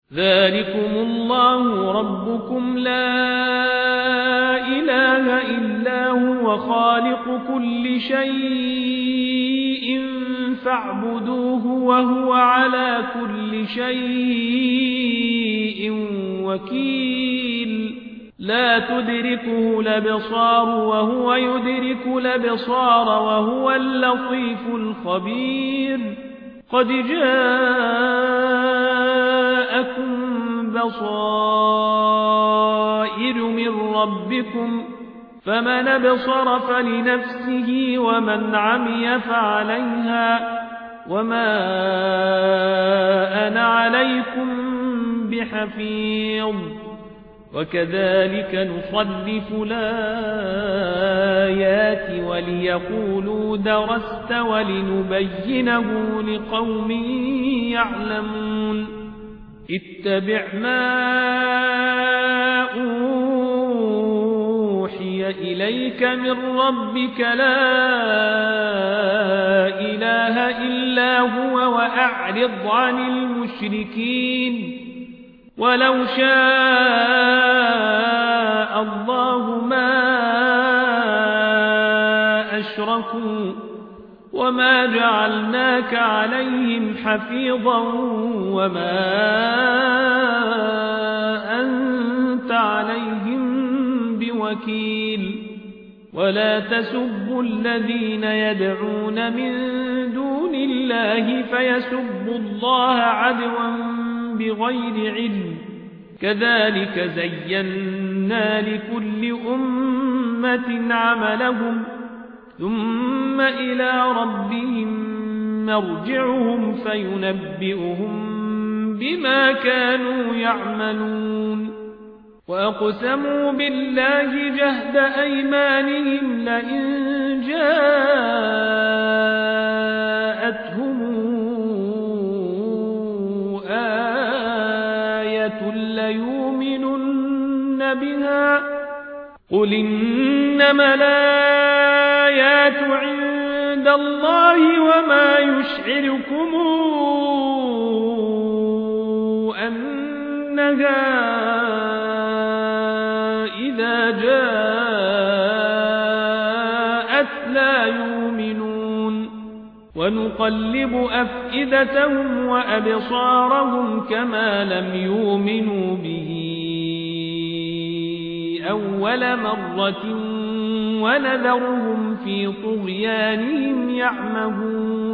ذلكم الله ربكم لا إله إلا هو خالق كل شيء فاعبدوه وهو على كل شيء وكيل لا تدركه الأبصار وهو يدرك الأبصار وهو اللطيف الخبير قد جاءكم بصائر من ربكم فمن أبصر فلنفسه ومن عمي فعليها وما أنا عليكم بحفيظ وكذلك نصرف الآيات وليقولوا درست ولنبينه لقوم يعلمون اتبع ما أوحي إليك من ربك لا إله إلا هو وأعرض عن المشركين ولو شاء الله ما أشركوا وما جعلناك عليهم حفيظا وما أنت عليهم بوكيل ولا تسبوا الذين يدعون من دون الله فيسبوا الله عدوا بغير علم كذلك زينا لكل أمة عملهم ثم إلى ربهم مرجعهم فينبئهم بما كانوا يعملون وأقسموا بالله جهد أيمانهم لئن جاءتهم آية ليؤمنن بها قل إنما الآيات عند الله وما يشعركم أنها إذا جاءت لا يؤمنون ونقلب أفئدتهم وأبصارهم كما لم يؤمنوا به أول مرة ونذرهم في طغيانهم يعمهون